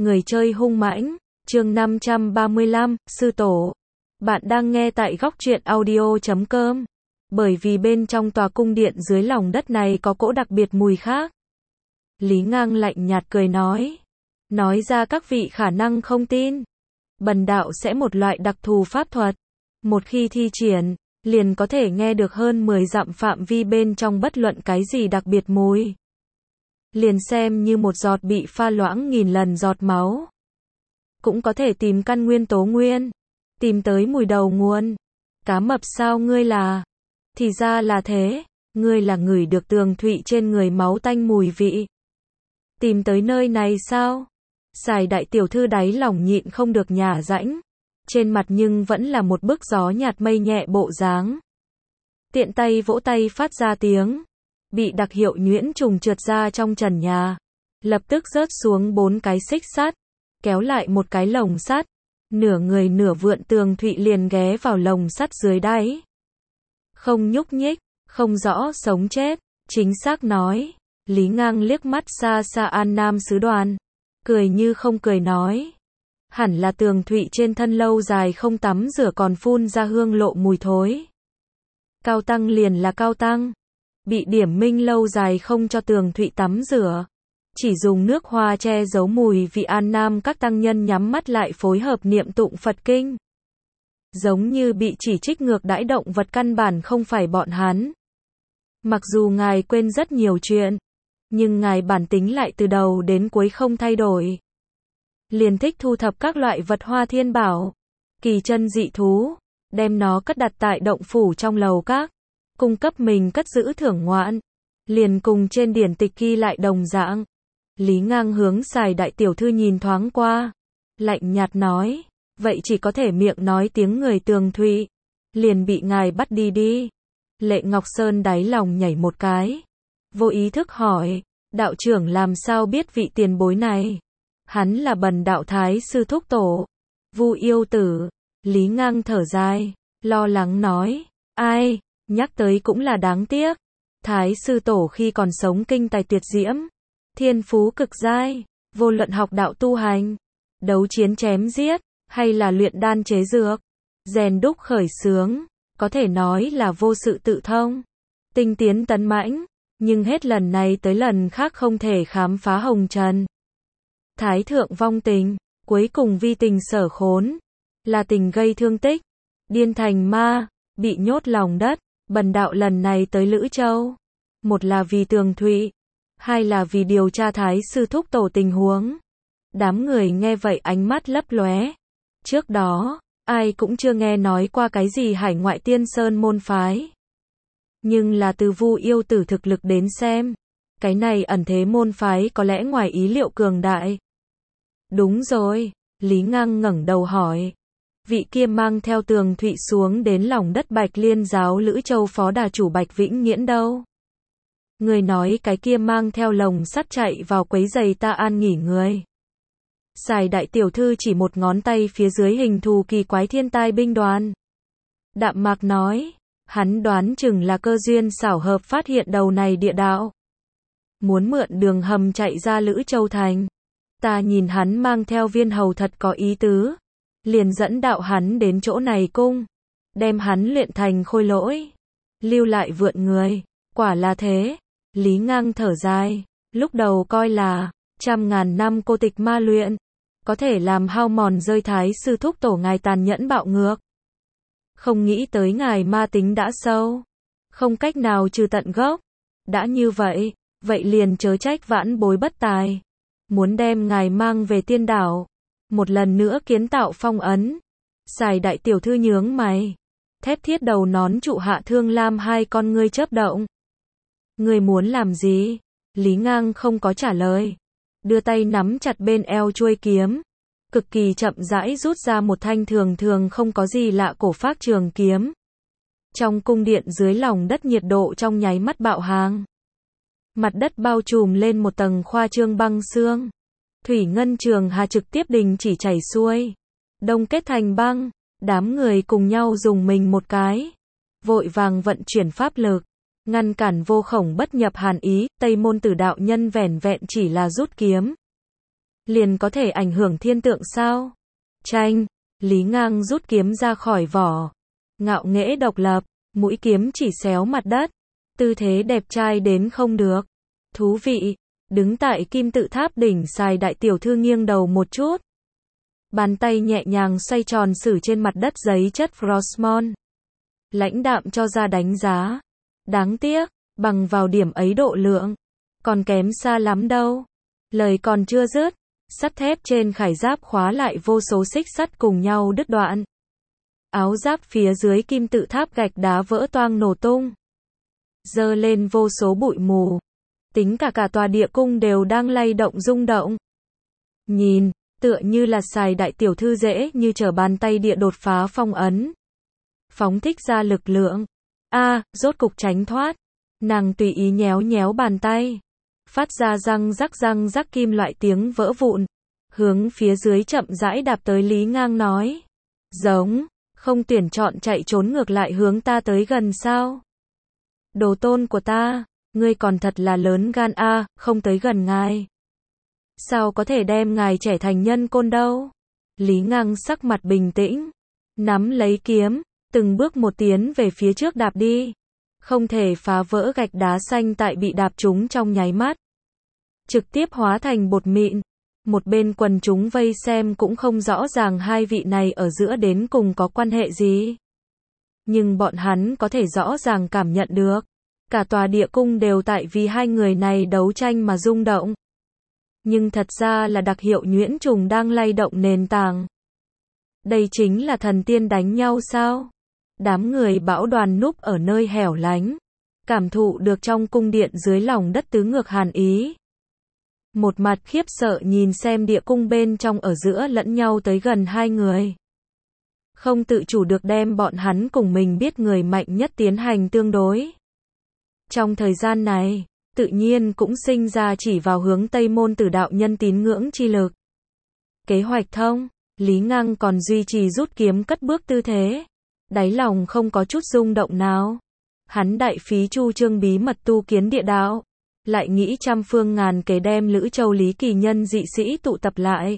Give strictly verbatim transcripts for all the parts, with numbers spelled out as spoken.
Người chơi hung mãnh, chương năm trăm ba mươi lăm, sư tổ. Bạn đang nghe tại góc truyện audio chấm com. Bởi vì bên trong tòa cung điện dưới lòng đất này có cỗ đặc biệt mùi khác. Lý Ngang lạnh nhạt cười nói. Nói ra các vị khả năng không tin. Bần đạo sẽ một loại đặc thù pháp thuật. Một khi thi triển, liền có thể nghe được hơn mười dặm phạm vi bên trong bất luận cái gì đặc biệt mùi. Liền xem như một giọt bị pha loãng nghìn lần giọt máu. Cũng có thể tìm căn nguyên tố nguyên. Tìm tới mùi đầu nguồn. Cá mập sao ngươi là? Thì ra là thế. Ngươi là ngửi được tường thụy trên người máu tanh mùi vị. Tìm tới nơi này sao? Sài đại tiểu thư đáy lòng nhịn không được nhả rãnh. Trên mặt nhưng vẫn là một bức gió nhạt mây nhẹ bộ dáng. Tiện tay vỗ tay phát ra tiếng. Bị đặc hiệu nhuyễn trùng trượt ra trong trần nhà. Lập tức rớt xuống bốn cái xích sắt. Kéo lại một cái lồng sắt. Nửa người nửa vượn tường thụy liền ghé vào lồng sắt dưới đáy. Không nhúc nhích, không rõ sống chết. Chính xác nói. Lý Ngang liếc mắt xa xa An Nam sứ đoàn. Cười như không cười nói. Hẳn là tường thụy trên thân lâu dài không tắm rửa còn phun ra hương lộ mùi thối. Cao tăng liền là cao tăng. Bị điểm minh lâu dài không cho tường thụy tắm rửa. Chỉ dùng nước hoa che giấu mùi vị An Nam các tăng nhân nhắm mắt lại phối hợp niệm tụng Phật kinh. Giống như bị chỉ trích ngược đãi động vật căn bản không phải bọn hắn. Mặc dù ngài quên rất nhiều chuyện, nhưng ngài bản tính lại từ đầu đến cuối không thay đổi. Liền thích thu thập các loại vật hoa thiên bảo, kỳ chân dị thú, đem nó cất đặt tại động phủ trong lầu các, cung cấp mình cất giữ thưởng ngoạn. Liền cùng trên điển tịch ghi lại đồng dạng. Lý Ngang hướng Sài đại tiểu thư nhìn thoáng qua, lạnh nhạt nói, vậy chỉ có thể miệng nói tiếng người tường thụy, liền bị ngài bắt đi đi. Lệ Ngọc Sơn đáy lòng nhảy một cái, vô ý thức hỏi, đạo trưởng làm sao biết vị tiền bối này? Hắn là Bần đạo thái sư thúc tổ, Vu yêu tử. Lý Ngang thở dài, lo lắng nói, ai, nhắc tới cũng là đáng tiếc. Thái sư tổ khi còn sống kinh tài tuyệt diễm, thiên phú cực giai, vô luận học đạo tu hành, đấu chiến chém giết, hay là luyện đan chế dược, rèn đúc khởi xướng, có thể nói là vô sự tự thông, tinh tiến tấn mãnh, nhưng hết lần này tới lần khác không thể khám phá hồng trần. Thái thượng vong tình, cuối cùng vi tình sở khốn, là tình gây thương tích, điên thành ma, bị nhốt lòng đất. Bần đạo lần này tới Lữ Châu, một là vì tường thụy, hai là vì điều tra thái sư thúc tổ tình huống. Đám người nghe vậy ánh mắt lấp lóe. Trước đó, ai cũng chưa nghe nói qua cái gì hải ngoại tiên sơn môn phái. Nhưng là từ Vu yêu tử thực lực đến xem, cái này ẩn thế môn phái có lẽ ngoài ý liệu cường đại. Đúng rồi, Lý Ngang ngẩng đầu hỏi. Vị kia mang theo tường thụy xuống đến lòng đất Bạch Liên giáo Lữ Châu phó đà chủ Bạch Vĩnh Nghiễn đâu? Người nói cái kia mang theo lồng sắt chạy vào quấy giày ta an nghỉ người. Sài đại tiểu thư chỉ một ngón tay phía dưới hình thù kỳ quái thiên tai binh đoàn. Đạm mạc nói, hắn đoán chừng là cơ duyên xảo hợp phát hiện đầu này địa đạo. Muốn mượn đường hầm chạy ra Lữ Châu thành. Ta nhìn hắn mang theo viên hầu thật có ý tứ. Liền dẫn đạo hắn đến chỗ này cung. Đem hắn luyện thành khôi lỗi. Lưu lại vượn người. Quả là thế. Lý Ngang thở dài. Lúc đầu coi là trăm ngàn năm cô tịch ma luyện. Có thể làm hao mòn rơi thái sư thúc tổ ngài tàn nhẫn bạo ngược. Không nghĩ tới ngài ma tính đã sâu. Không cách nào trừ tận gốc. Đã như vậy. Vậy liền chớ trách vãn bối bất tài. Muốn đem ngài mang về tiên đảo. Một lần nữa kiến tạo phong ấn. Sài đại tiểu thư nhướng mày. Thép thiết đầu nón trụ hạ thương lam hai con ngươi chớp động. Ngươi muốn làm gì? Lý Ngang không có trả lời. Đưa tay nắm chặt bên eo chuôi kiếm. Cực kỳ chậm rãi rút ra một thanh thường thường không có gì lạ cổ phác trường kiếm. Trong cung điện dưới lòng đất nhiệt độ trong nháy mắt bạo hàng. Mặt đất bao trùm lên một tầng khoa trương băng xương. Thủy ngân trường hà trực tiếp đình chỉ chảy xuôi. Đông kết thành băng. Đám người cùng nhau dùng mình một cái. Vội vàng vận chuyển pháp lực. Ngăn cản vô khổng bất nhập hàn ý. Tây môn tử đạo nhân vẻn vẹn chỉ là rút kiếm. liền có thể ảnh hưởng thiên tượng sao? Chanh, Lý Ngang rút kiếm ra khỏi vỏ. Ngạo nghễ độc lập, mũi kiếm chỉ xéo mặt đất. Tư thế đẹp trai đến không được. Thú vị, đứng tại kim tự tháp đỉnh Sài đại tiểu thư nghiêng đầu một chút. Bàn tay nhẹ nhàng xoay tròn xử trên mặt đất giấy chất Frostmon. Lãnh đạm cho ra đánh giá. Đáng tiếc, bằng vào điểm ấy độ lượng, còn kém xa lắm đâu. Lời còn chưa dứt, sắt thép trên khải giáp khóa lại vô số xích sắt cùng nhau đứt đoạn. Áo giáp phía dưới kim tự tháp gạch đá vỡ toang nổ tung. Dơ lên vô số bụi mù. Tính cả cả tòa địa cung đều đang lay động rung động. Nhìn, tựa như là Sài đại tiểu thư dễ như trở bàn tay địa đột phá phong ấn. Phóng thích ra lực lượng. A, à, rốt cục tránh thoát. Nàng tùy ý nhéo nhéo bàn tay. Phát ra răng rắc răng rắc kim loại tiếng vỡ vụn. Hướng phía dưới chậm rãi đạp tới Lý Ngang nói. Giống, không tuyển chọn chạy trốn ngược lại hướng ta tới gần sao? Đồ tôn của ta, ngươi còn thật là lớn gan a, à, không tới gần ngài. Sao có thể đem ngài trẻ thành nhân côn đâu? Lý Ngang sắc mặt bình tĩnh. Nắm lấy kiếm, từng bước một tiến về phía trước đạp đi. Không thể phá vỡ gạch đá xanh tại bị đạp trúng trong nháy mắt. Trực tiếp hóa thành bột mịn. Một bên quần chúng vây xem cũng không rõ ràng hai vị này ở giữa đến cùng có quan hệ gì. Nhưng bọn hắn có thể rõ ràng cảm nhận được. Cả tòa địa cung đều tại vì hai người này đấu tranh mà rung động. Nhưng thật ra là đặc hiệu nhuyễn trùng đang lay động nền tảng. Đây chính là thần tiên đánh nhau sao? Đám người bão đoàn núp ở nơi hẻo lánh. Cảm thụ được trong cung điện dưới lòng đất tứ ngược hàn ý. Một mặt khiếp sợ nhìn xem địa cung bên trong ở giữa lẫn nhau tới gần hai người. Không tự chủ được đem bọn hắn cùng mình biết người mạnh nhất tiến hành tương đối. Trong thời gian này, tự nhiên cũng sinh ra chỉ vào hướng Tây Môn Tử đạo nhân tín ngưỡng chi lực. Kế hoạch thông, Lý Ngang còn duy trì rút kiếm cất bước tư thế. Đáy lòng không có chút rung động nào. Hắn đại phí chu trương bí mật tu kiến địa đạo. Lại nghĩ trăm phương ngàn kế đem Lữ Châu Lý Kỳ Nhân dị sĩ tụ tập lại.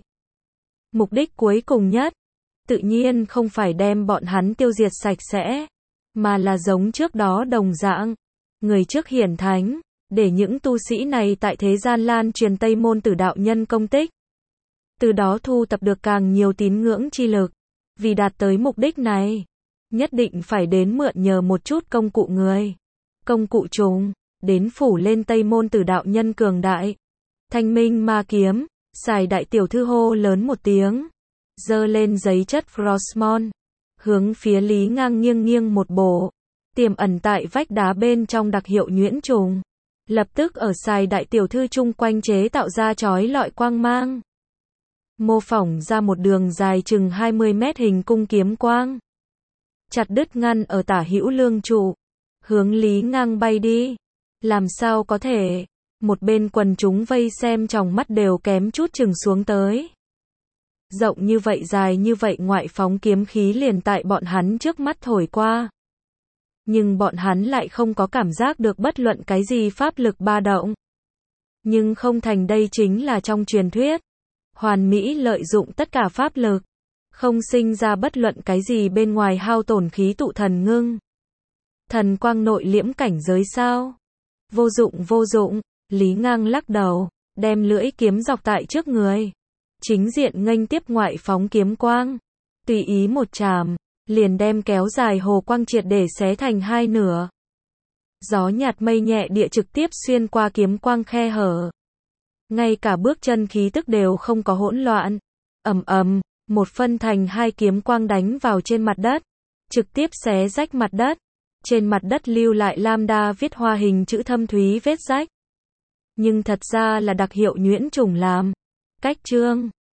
Mục đích cuối cùng nhất, tự nhiên không phải đem bọn hắn tiêu diệt sạch sẽ, mà là giống trước đó đồng dạng. Người trước hiển thánh, để những tu sĩ này tại thế gian lan truyền Tây Môn Tử đạo nhân công tích. Từ đó thu tập được càng nhiều tín ngưỡng chi lực. Vì đạt tới mục đích này, nhất định phải đến mượn nhờ một chút công cụ người. Công cụ trùng, đến phủ lên Tây Môn Tử đạo nhân cường đại. Thanh minh ma kiếm, Sài đại tiểu thư hô lớn một tiếng. Dơ lên giấy chất Frostmon. Hướng phía Lý Ngang nghiêng nghiêng một bộ. Tiềm ẩn tại vách đá bên trong đặc hiệu nhuyễn trùng. Lập tức ở Sài đại tiểu thư chung quanh chế tạo ra chói lọi quang mang. Mô phỏng ra một đường dài chừng hai mươi mét hình cung kiếm quang. Chặt đứt ngăn ở tả hữu lương trụ. Hướng Lý Ngang bay đi. Làm sao có thể? Một bên quần chúng vây xem trong mắt đều kém chút chừng xuống tới. Rộng như vậy dài như vậy ngoại phóng kiếm khí liền tại bọn hắn trước mắt thổi qua. Nhưng bọn hắn lại không có cảm giác được bất luận cái gì pháp lực ba động. Nhưng không thành đây chính là trong truyền thuyết. Hoàn mỹ lợi dụng tất cả pháp lực. Không sinh ra bất luận cái gì bên ngoài hao tổn khí tụ thần ngưng. Thần quang nội liễm cảnh giới sao? Vô dụng vô dụng, Lý Ngang lắc đầu, đem lưỡi kiếm dọc tại trước người. Chính diện nghênh tiếp ngoại phóng kiếm quang. Tùy ý một chàm, liền đem kéo dài hồ quang triệt để xé thành hai nửa. Gió nhạt mây nhẹ địa trực tiếp xuyên qua kiếm quang khe hở. Ngay cả bước chân khí tức đều không có hỗn loạn. Ầm ầm, một phân thành hai kiếm quang đánh vào trên mặt đất. Trực tiếp xé rách mặt đất. Trên mặt đất lưu lại lambda viết hoa hình chữ thâm thúy vết rách. Nhưng thật ra là đặc hiệu nhuyễn trùng làm. Cách chương